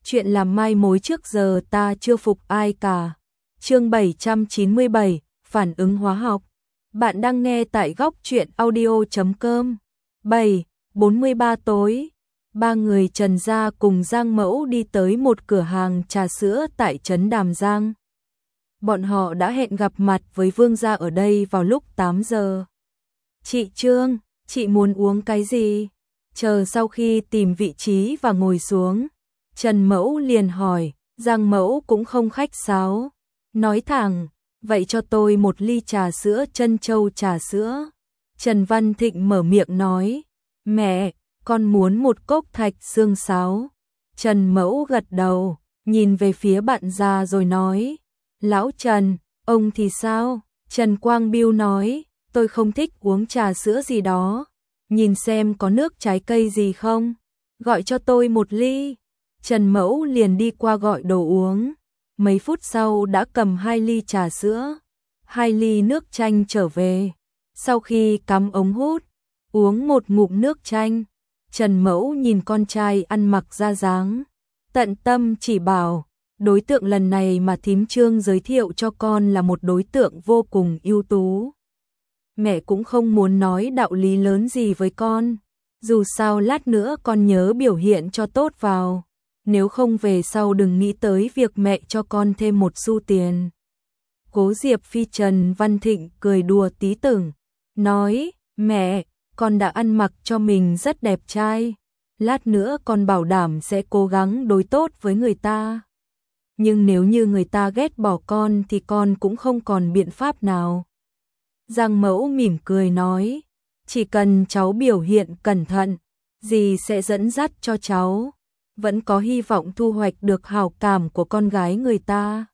chuyện làm mai mối trước giờ ta chưa phục ai cả. Chương 797, phản ứng hóa học. Bạn đang nghe tại góc truyện audio.com. 7:43 tối, ba người Trần gia cùng Giang Mẫu đi tới một cửa hàng trà sữa tại trấn Đàm Giang. Bọn họ đã hẹn gặp mặt với Vương gia ở đây vào lúc 8 giờ. Chị Trương, chị muốn uống cái gì? Chờ sau khi tìm vị trí và ngồi xuống, Trần Mẫu liền hỏi. Giang Mẫu cũng không khách sáo, nói thẳng, vậy cho tôi một ly trà sữa trân châu trà sữa. Trần Văn Thịnh mở miệng nói, mẹ, con muốn một cốc thạch xương sáo. Trần Mẫu gật đầu, nhìn về phía bạn già rồi nói, lão Trần, ông thì sao? Trần Quang Biêu nói, tôi không thích uống trà sữa gì đó, nhìn xem có nước trái cây gì không, gọi cho tôi một ly. Trần Mẫu liền đi qua gọi đồ uống, mấy phút sau đã cầm 2 ly trà sữa, 2 ly nước chanh trở về. Sau khi cắm ống hút, uống một ngụm nước chanh, Trần Mẫu nhìn con trai ăn mặc ra dáng, tận tâm chỉ bảo, đối tượng lần này mà thím Trương giới thiệu cho con là một đối tượng vô cùng ưu tú. Mẹ cũng không muốn nói đạo lý lớn gì với con, dù sao lát nữa con nhớ biểu hiện cho tốt vào, nếu không về sau đừng nghĩ tới việc mẹ cho con thêm một xu tiền. Cố Diệp Phi Trần Văn Thịnh cười đùa tí tưởng, nói, mẹ, con đã ăn mặc cho mình rất đẹp trai, lát nữa con bảo đảm sẽ cố gắng đối tốt với người ta. Nhưng nếu như người ta ghét bỏ con thì con cũng không còn biện pháp nào. Giang Mẫu mỉm cười nói, chỉ cần cháu biểu hiện cẩn thận, dì sẽ dẫn dắt cho cháu, vẫn có hy vọng thu hoạch được hảo cảm của con gái người ta.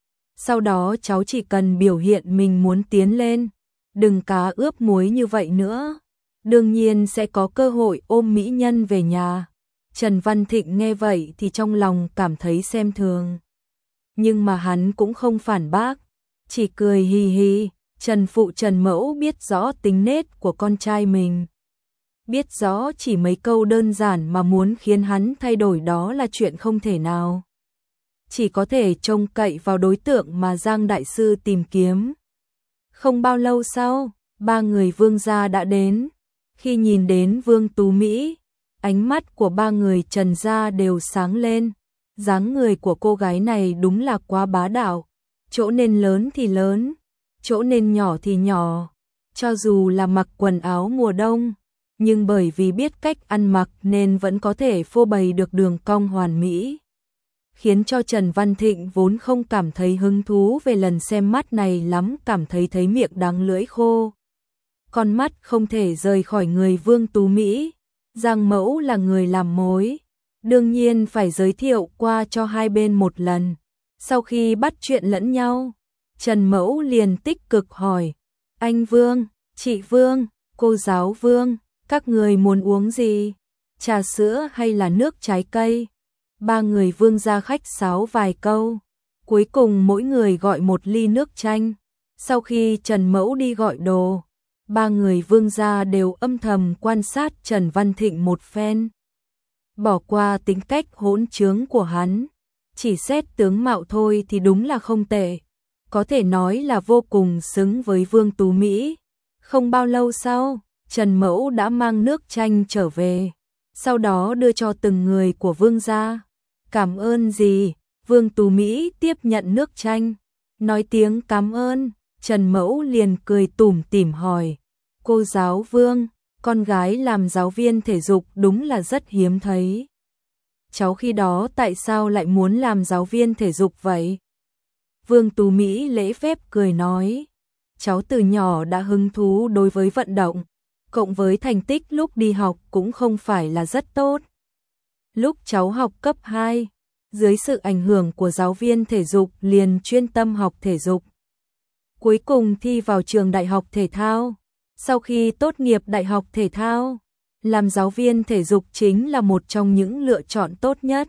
Sau đó cháu chỉ cần biểu hiện mình muốn tiến lên, đừng cá ướp muối như vậy nữa, đương nhiên sẽ có cơ hội ôm mỹ nhân về nhà. Trần Văn Thịnh nghe vậy thì trong lòng cảm thấy xem thường, nhưng mà hắn cũng không phản bác, chỉ cười hì hì. Trần Phụ Trần Mẫu biết rõ tính nết của con trai mình, biết rõ chỉ mấy câu đơn giản mà muốn khiến hắn thay đổi đó là chuyện không thể nào, chỉ có thể trông cậy vào đối tượng mà Giang Đại Sư tìm kiếm. Không bao lâu sau, ba người Vương gia đã đến. Khi nhìn đến Vương Tú Mỹ, ánh mắt của ba người Trần gia đều sáng lên. Dáng người của cô gái này đúng là quá bá đạo, chỗ nên lớn thì lớn, chỗ nên nhỏ thì nhỏ. Cho dù là mặc quần áo mùa đông, nhưng bởi vì biết cách ăn mặc nên vẫn có thể phô bày được đường cong hoàn mỹ, khiến cho Trần Văn Thịnh vốn không cảm thấy hứng thú về lần xem mắt này lắm, cảm thấy miệng đắng lưỡi khô. Con mắt không thể rời khỏi người Vương Tú Mỹ. Giang Mẫu là người làm mối, đương nhiên phải giới thiệu qua cho hai bên một lần. Sau khi bắt chuyện lẫn nhau, Trần Mẫu liền tích cực hỏi, anh Vương, chị Vương, cô giáo Vương, các người muốn uống gì? Trà sữa hay là nước trái cây? Ba người Vương gia khách sáo vài câu, cuối cùng mỗi người gọi một ly nước chanh. Sau khi Trần Mẫu đi gọi đồ, ba người Vương gia đều âm thầm quan sát Trần Văn Thịnh một phen. Bỏ qua tính cách hỗn trướng của hắn, chỉ xét tướng mạo thôi thì đúng là không tệ, có thể nói là vô cùng xứng với Vương Tú Mỹ. Không bao lâu sau, Trần Mẫu đã mang nước chanh trở về, sau đó đưa cho từng người của Vương gia. Cảm ơn dì. Vương Tú Mỹ tiếp nhận nước chanh, nói tiếng cảm ơn. Trần Mẫu liền cười tủm tỉm hỏi, cô giáo Vương, con gái làm giáo viên thể dục đúng là rất hiếm thấy. Cháu khi đó tại sao lại muốn làm giáo viên thể dục vậy? Vương Tú Mỹ lễ phép cười nói, cháu từ nhỏ đã hứng thú đối với vận động, cộng với thành tích lúc đi học cũng không phải là rất tốt. Lúc cháu học cấp 2, dưới sự ảnh hưởng của giáo viên thể dục liền chuyên tâm học thể dục. Cuối cùng thi vào trường đại học thể thao. Sau khi tốt nghiệp đại học thể thao, làm giáo viên thể dục chính là một trong những lựa chọn tốt nhất.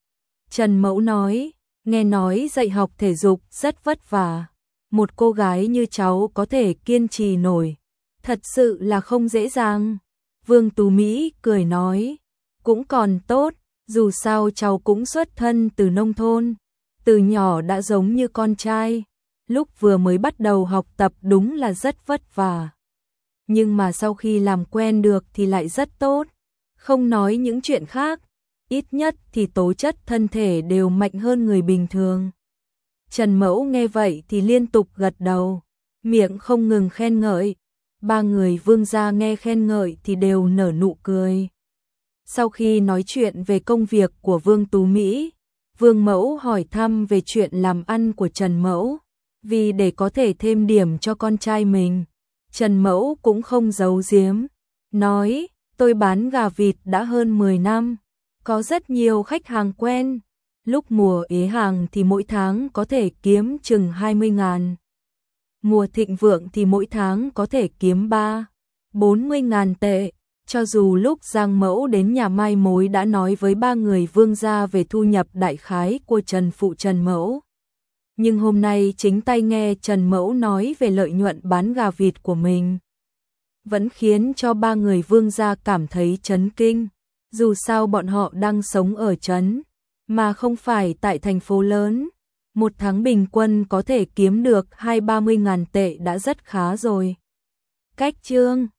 Trần Mẫu nói, nghe nói dạy học thể dục rất vất vả, một cô gái như cháu có thể kiên trì nổi, thật sự là không dễ dàng. Vương Tú Mỹ cười nói, cũng còn tốt, Dù sao cháu cũng xuất thân từ nông thôn, từ nhỏ đã giống như con trai, lúc vừa mới bắt đầu học tập đúng là rất vất vả. Nhưng mà sau khi làm quen được thì lại rất tốt, không nói những chuyện khác, ít nhất thì tố chất thân thể đều mạnh hơn người bình thường. Trần Mẫu nghe vậy thì liên tục gật đầu, miệng không ngừng khen ngợi. Ba người Vương gia nghe khen ngợi thì đều nở nụ cười. Sau khi nói chuyện về công việc của Vương Tú Mỹ, Vương Mẫu hỏi thăm về chuyện làm ăn của Trần Mẫu, vì để có thể thêm điểm cho con trai mình. Trần Mẫu cũng không giấu giếm, nói, tôi bán gà vịt đã hơn 10 năm, có rất nhiều khách hàng quen. Lúc mùa ế hàng thì mỗi tháng có thể kiếm chừng 20.000. Mùa thịnh vượng thì mỗi tháng có thể kiếm 40.000 tệ. Cho dù lúc Giang Mẫu đến nhà mai mối đã nói với ba người Vương gia về thu nhập đại khái của Trần phụ Trần Mẫu, nhưng hôm nay chính tay nghe Trần Mẫu nói về lợi nhuận bán gà vịt của mình, vẫn khiến cho ba người Vương gia cảm thấy chấn kinh. Dù sao bọn họ đang sống ở trấn, mà không phải tại thành phố lớn, một tháng bình quân có thể kiếm được 20-30 ngàn tệ đã rất khá rồi. Cách chương